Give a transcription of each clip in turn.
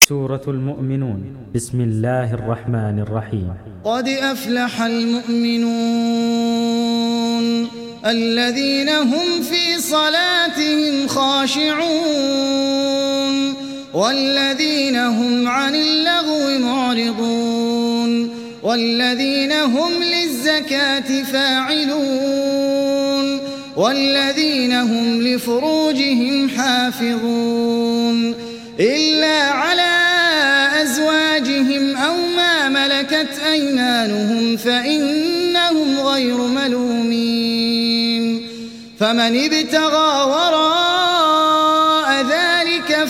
سورة المؤمنون. بسم الله الرحمن الرحيم. قد أفلح المؤمنون الذين هم في صلاتهم خاشعون والذين هم عن اللغو معرضون والذين هم للزكاة فاعلون والذين هم لفروجهم حافظون إلا على أزواجهم أو ما ملكت أيمانهم فإنهم غير ملومين فمن ابتغى وراء ذلك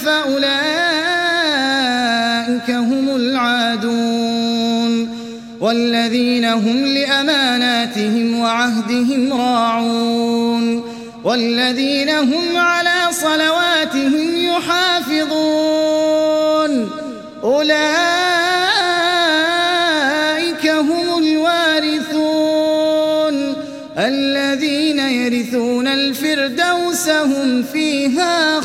فأولئك هم العادون والذين هم لأماناتهم وعهدهم راعون والذين هم على صلواتهم يحافظون أولئك هم الوارثون الذين يرثون الفردوس هم فيها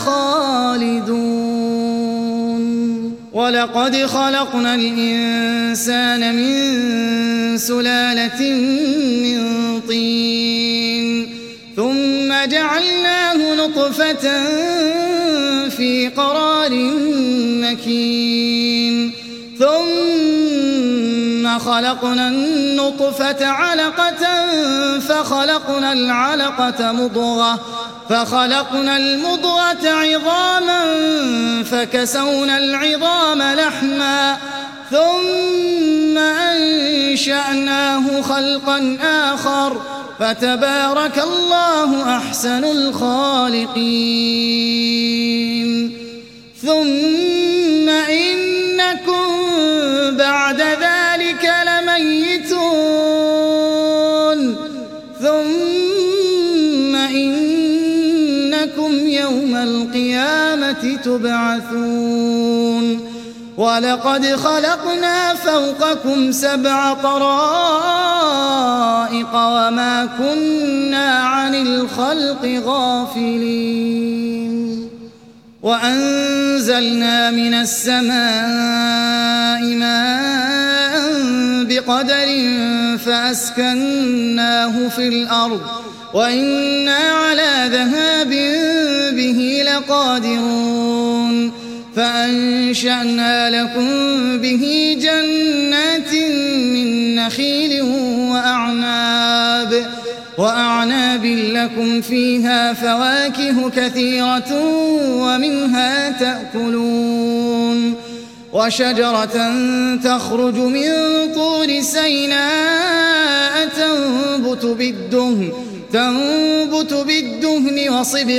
خالدون. ولقد خلقنا الإنسان من سلالة من طين ثم جعلناه نطفة في قرار مكين ثم خلقنا النطفة علقة فخلقنا العلقة مضغة فخلقنا المضغة عظاما فكسونا العظام لحما ثم أنشأناه خلقا آخر فتبارك الله أحسن الخالقين. ثم إنكم بعد ذلك لميتون ثم إنكم يوم القيامة تبعثون. ولقد خلقنا فوقكم 7 طرائق وما كنا عن الخلق غافلين وأنزلنا من السماء ماء بقدر فأسكناه في الأرض وإنا على ذهاب به لقادرون فأنشأنا لكم به جنات من نخيل وأعناب لكم فيها فواكه كثيرة ومنها تأكلون وشجرة تخرج من طور سيناء تنبت بالدهن وصبغ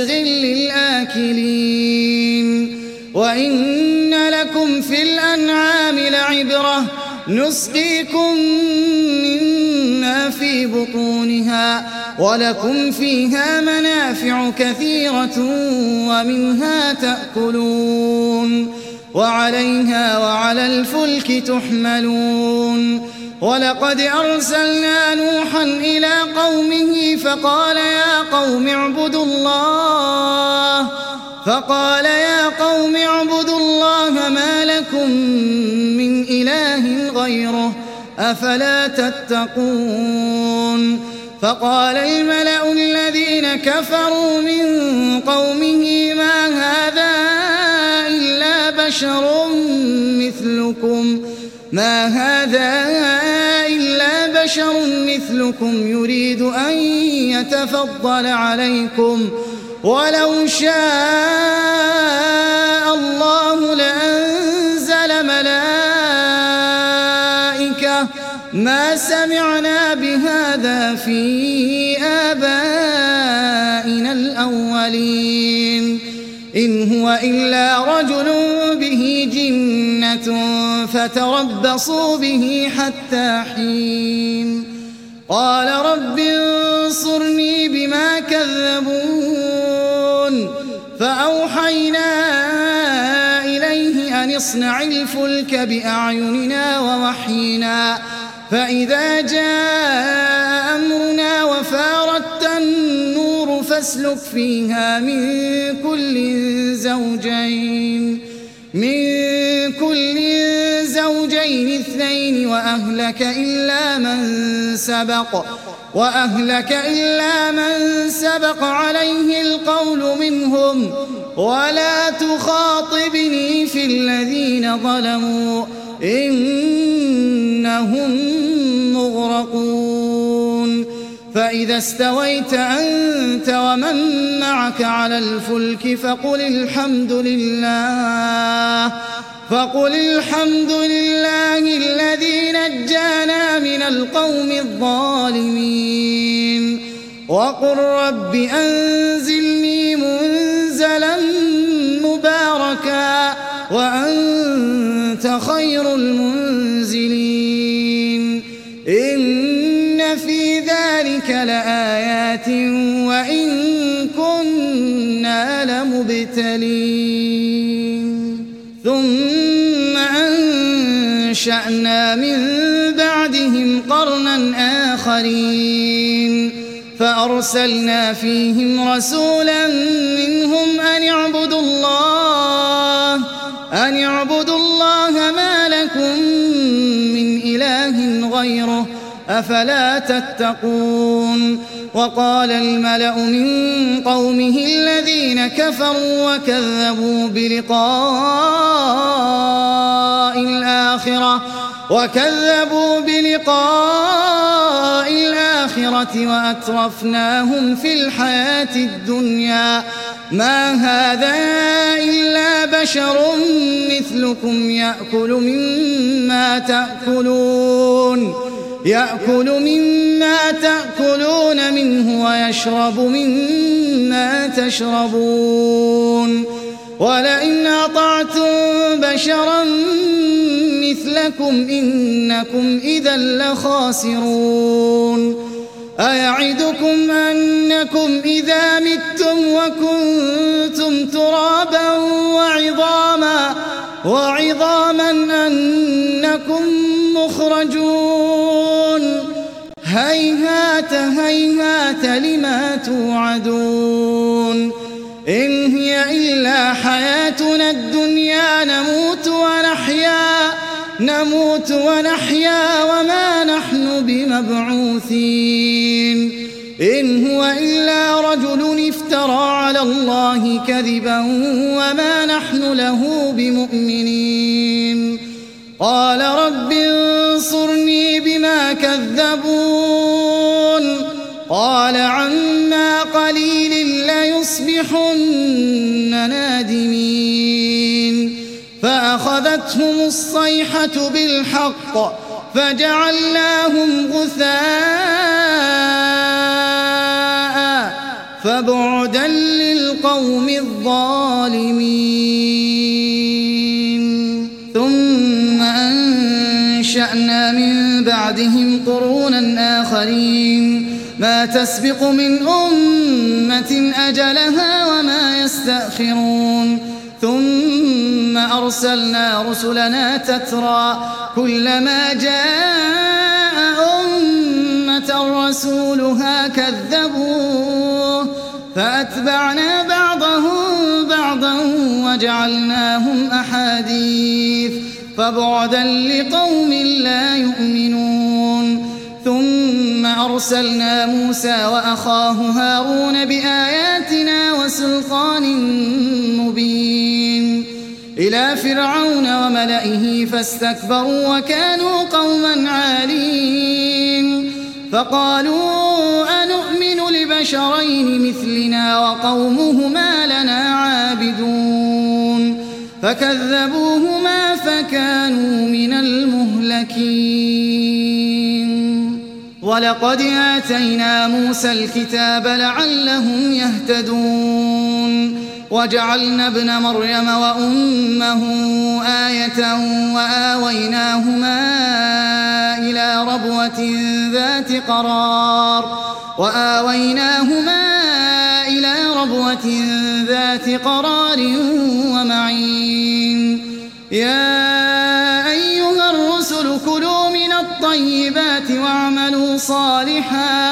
للآكلين وإن لكم في الأنعام لعبرة نسقيكم مما في بطونها ولكم فيها منافع كثيرة ومنها تأكلون وعليها وعلى الفلك تحملون. ولقد أرسلنا نوحا إلى قومه فقال يا قوم اعبدوا الله ما لكم من إله غيره أفلا تتقون. فقال الملأ الذين كفروا من قومه ما هذا إلا بشر مثلكم يريد أن يتفضل عليكم ولو شاء الله لأنزل ملائكة ما سمعنا بهذا في آبائنا الأولين إن هو إلا رجل به جنة فتربصوا به حتى حين. قال رب انصرني بما كذبون فأوحينا إليه أن اصنع الفلك بأعيننا ووحينا فإذا جاء أمرنا وفارت النور فاسلك فيها من كل كل زوجين اثنين وأهلك إلا من سبق عليه القول منهم ولا تخاطبني في الذين ظلموا إنهم مغرقون فإذا استويت أنت ومن معك على الفلك فقل الحمد لله الذي نجانا من القوم الظالمين وقل رب أنزلني منزلا مباركا وأنت خير المنزلين إن في ذلك لآيات وإن كنا لمبتلين ثم أنشأنا من بعدهم قرنا آخرين فأرسلنا فيهم رسولا منهم أن اعبدوا الله ما لكم من إله غيره أفلا تتقون وقال الملأ من قومه الذين كفروا وكذبوا بلقاء الآخرة وأترفناهم في الحياة الدنيا ما هذا إلا بشر مثلكم يأكل مما تأكلون منه ويشرب مما تشربون ولئن أطعتم بشرا مثلكم إنكم إذا لخاسرون أيعدكم أنكم إذا متم وكنتم ترابا وعظاما أنكم مخرجون هيهات لما توعدون إن هي إلا حياتنا الدنيا نموت ونحيا وما نحن بمبعوثين إن هو إلا رجل افترى على الله كذبا وما نحن له بمؤمنين قال رب انصرني بما كذبون قال عما قليل ليصبحن نادمين فأخذتهم الصيحة بالحق فجعلناهم غثاء فبعدا للقوم الظالمين ثم أنشأنا من بعدهم قرونا آخرين ما تسبق من أمة أجلها وما يستأخرون ثم أرسلنا رسلنا تترى كلما جاء أمة رسولها كذبوه فأتبعنا بعضهم بعضا وجعلناهم أحاديث فبعدا لقوم لا يؤمنون ثم أرسلنا موسى وأخاه هارون بآياتنا وسلطان مبين إلى فرعون وملئه فاستكبروا وكانوا قوما عالين فقالوا أنؤمن لبشرين مثلنا وقومهما لنا عابدون فكذبوهما فكانوا من المهلكين ولقد آتينا موسى الكتاب لعلهم يهتدون وجعلنا ابن مريم وأمه آية وآويناهما إلى ربوة ذات قرار ومعين يا أيها الرسل كلوا من الطيبات واعملوا صالحا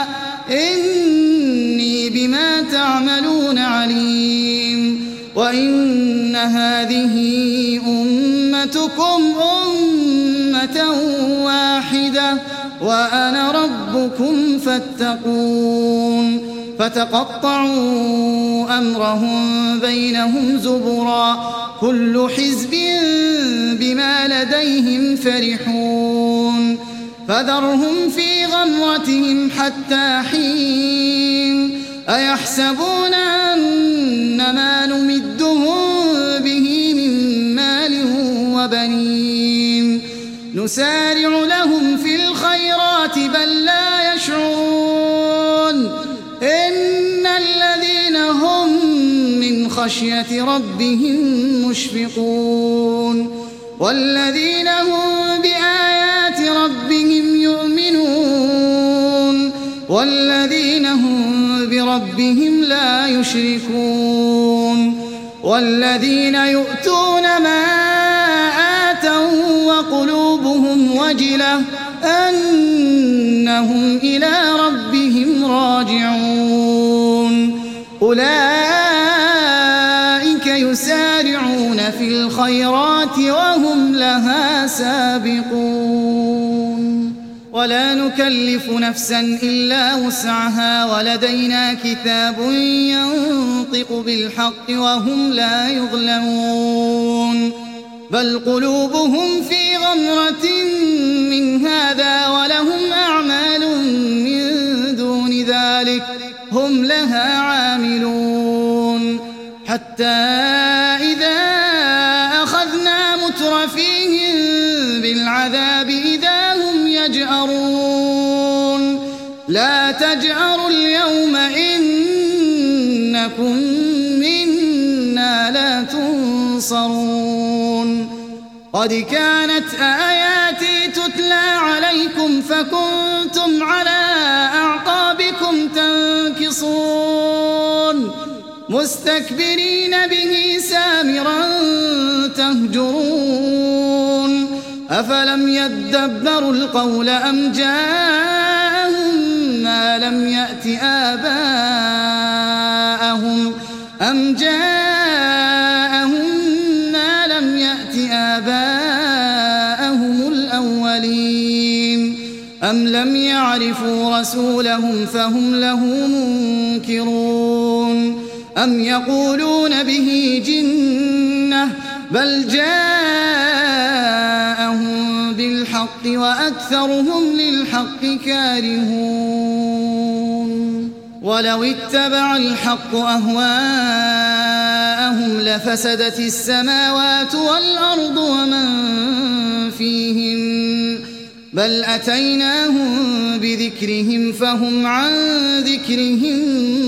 إني بما تعملون عليم وإن هذه أمتكم أُمَّتُكُمْ أُمَّةً واحدة وأنا ربكم فاتقون فتقطعوا أمرهم بينهم زبرا كل حزب بما لديهم فرحون فذرهم في غمرتهم حتى حين أيحسبون أن ما نمدهم به من مال وبنين نسارع لهم في الخيرات بل لا يشعرون إن الذين هم من خشية ربهم مشفقون والذين هم بآيات ربهم يؤمنون والذين هم بربهم لا يشركون والذين يؤتون ما آتوا وقلوبهم وجلة أنهم إلى ربهم راجعون أولئك يسارعون في الخيرات وهم لها سابقون ولا نكلف نفسا إلا وسعها ولدينا كتاب ينطق بالحق وهم لا يظلمون بل قلوبهم في غمرة من هذا ولهم أعمال من دون ذلك هم لها عاملون حتى إذا أخذنا مترفيهم بالعذاب إذا هم يجأرون لا تجأروا اليوم إنكم منا لا تنصرون قد كانت آياتي تتلى عليكم فكنتم على أعقابكم تنكصون مستكبرين به سامرا تهجرون أفلم يدبروا القول أم جاءهم ما لم يأت آباءهم الأولين أم لم يعرفوا رسولهم فهم له منكرون أم يقولون به جنة بل جاءهم بالحق وأكثرهم للحق كارهون ولو اتبع الحق أهواءهم لفسدت السماوات والأرض ومن فيهن بل أتيناهم بذكرهم فهم عن ذكرهم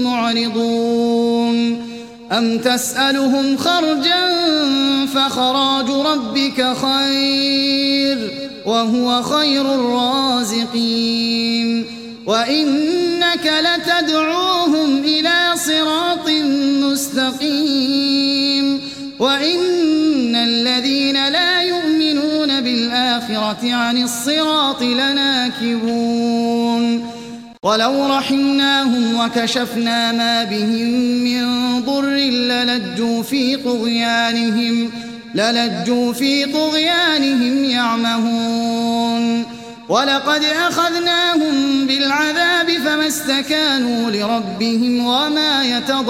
معرضون أم تسألهم خرجا فخراج ربك خير وهو خير الرازقين وإنك لتدعوهم إلى صراط مستقيم وإن الذين لا يؤمنون بالآخرة عن الصراط لناكبون ولو رحمناهم وكشفنا ما بهم من ضر للجوا في طغيانهم يعمهون ولقد أخذناهم بالعذاب فما استكانوا لربهم وما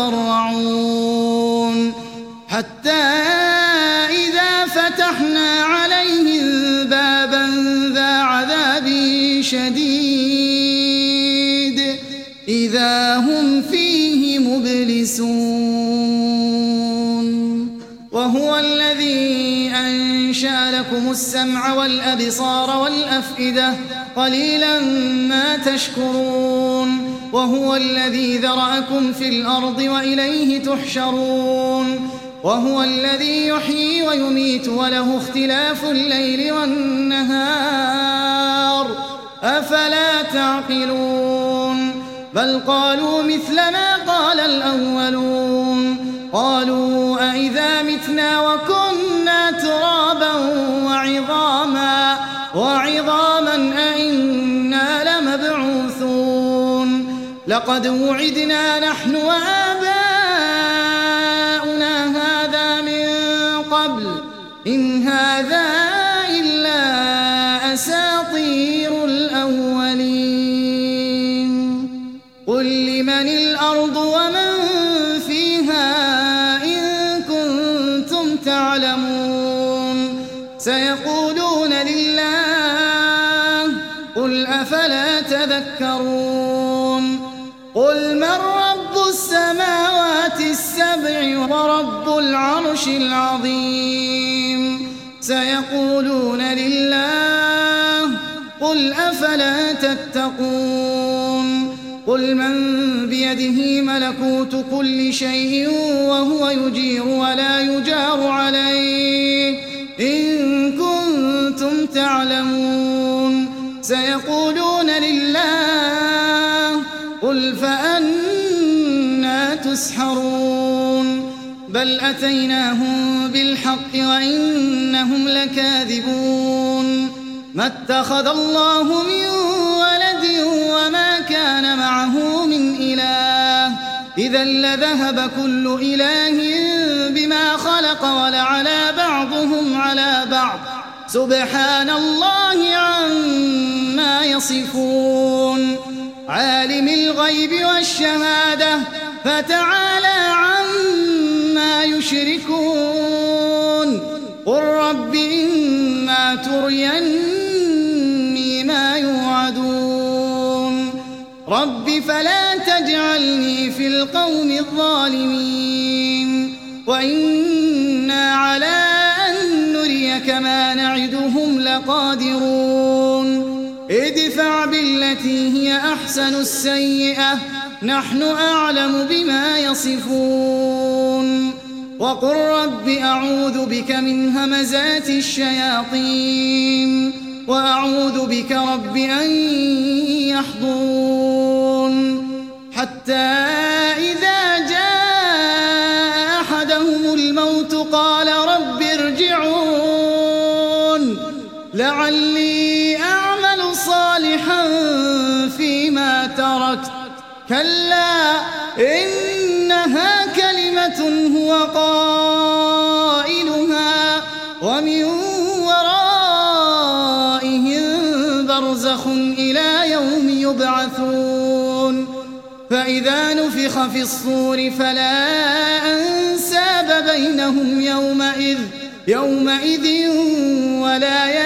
يتضرعون حتى إذا فتحنا عليهم بابا ذا عذاب شديد إذا هم فيه مبلسون وهو الذي أنشأ لكم السمع والأبصار والأفئدة قليلا ما تشكرون وهو الذي ذرأكم في الأرض وإليه تحشرون وهو الذي يحيي ويميت وله اختلاف الليل والنهار أفلا تعقلون بل قالوا مثل ما قال الأولون قالوا أئذا متنا وكنا ترابا وعظاما أئنا لمبعوثون لقد وعدنا نحن وآباؤنا هذا من قبل إن هذا سيقولون لله قل أفلا تذكرون قل من رب السماوات السبع ورب العرش العظيم سيقولون لله قل أفلا تتقون قل من بيده ملكوت كل شيء وهو يجير ولا يجار عليه إن كنتم تعلمون سيقولون لله قل فأنى تسحرون بل أتيناهم بالحق وإنهم لكاذبون ما اتخذ الله من ولد وما كان معه من إله إذا لذهب كل إله بما خلق ولعلى بعضهم على بعض سبحان الله عما يصفون عالم الغيب والشهادة فتعالى عما يشركون قل رب إما تريني ما يوعدون رب فلا تجعلني في القوم الظالمين وإنا على أن نريك ما نعدهم لقادرون ادفع بالتي هي أحسن السيئة نحن أعلم بما يصفون وقل رب أعوذ بك من همزات الشياطين وأعوذ بك رب أن يحضرون حتى إذا جاء أحدهم الموت قال رب ارجعون لعلي أعمل صالحا فيما تركت كلا إنها كلمة هو قائلها ومن ورائهم برزخ إلى يوم يبعثون فإذا نفخ في الصور فلا أنساب بينهم يومئذ ولا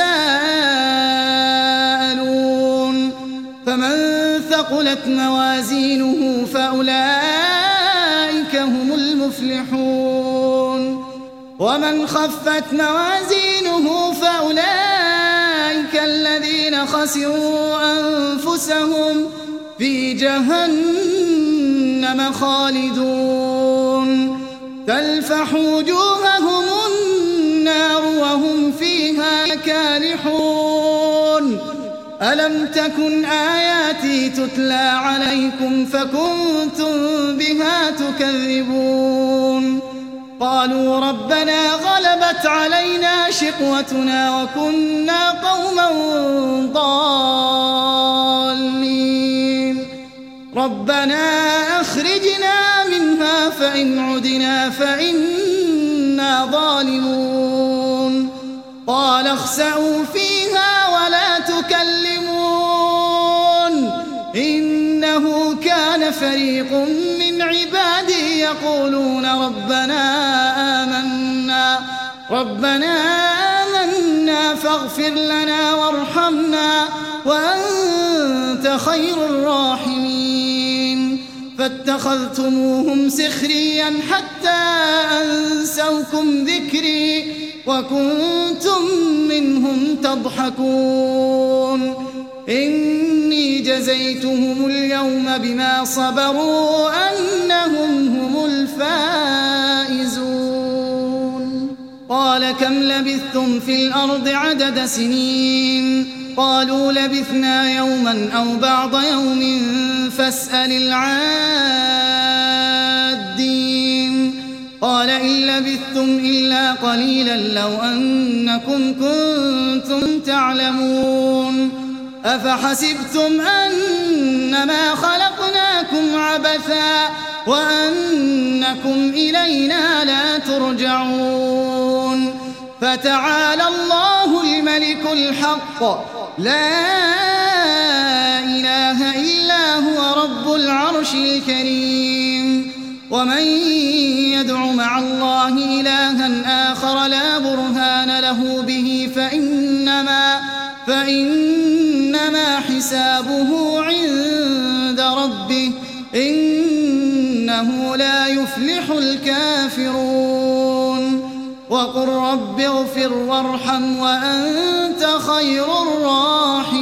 يتساءلون فمن ثقلت موازينه فأولئك هم المفلحون ومن خفت موازينه فأولئك الذين خسروا أنفسهم في جهنم خالدون تلفح وجوههم النار وهم فيها كالحون ألم تكن آياتي تتلى عليكم فكنتم بها تكذبون قالوا ربنا غلبت علينا شقوتنا وكنا قوما ضالين ربنا أخرجنا منها فإن عدنا فإنا ظالمون قال اخسئوا فيها ولا تكلمون إنه كان فريق من عبادي يقولون ربنا آمنا فاغفر لنا وارحمنا وأنت خير الراحمين فاتخذتموهم سخريا حتى أنسوكم ذكري وكنتم منهم تضحكون إني جزيتهم اليوم بما صبروا أنهم هم الفائزون قال كم لبثتم في الأرض عدد سنين قالوا لبثنا يوما أو بعض يوم فاسأل العادين قال إن لبثتم إلا قليلا لو أنكم كنتم تعلمون أفحسبتم أنما خلقناكم عبثا وأنكم إلينا لا ترجعون فتعالى الله الملك الحق لا إله إلا هو رب العرش الكريم ومن يدع مع الله إلها آخر لا برهان له به فإنما حسابه عند ربه إنه لا يفلح الكافرون وقل رب اغفر وارحم وأنت خير الراحمين